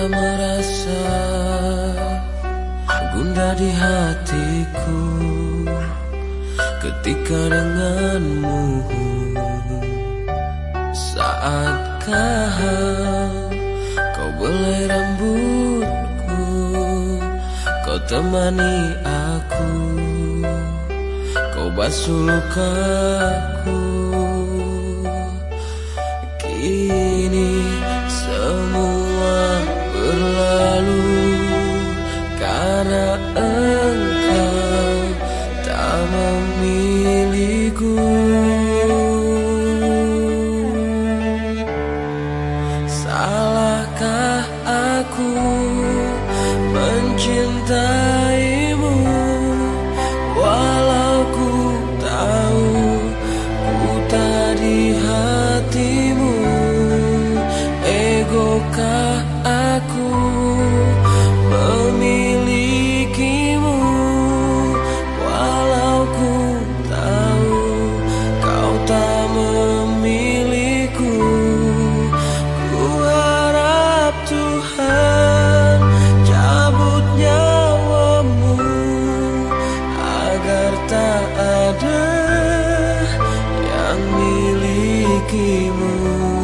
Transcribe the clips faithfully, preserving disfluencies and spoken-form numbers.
tak merasa gundah di hatiku ketika denganmu. Saatkah kau belai rambutku, kau temani aku, kau basuh lukaku. Kini semua berlalu karena engkau tak memilikiku. Salahkah aku mencintaimu, walau ku tahu ku tak di hatimu. Egokah aku memilikimu, walau ku tahu kau tak memilikiku. Ku harap Tuhan cabut nyawamu agar tak ada yang milikimu.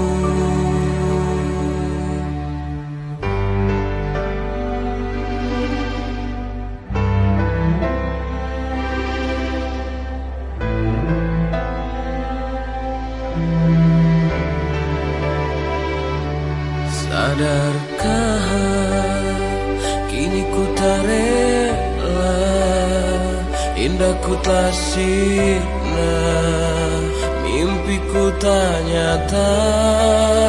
Sadarkah kini ku tak rela, indahku tak sirna, mimpiku tak nyata.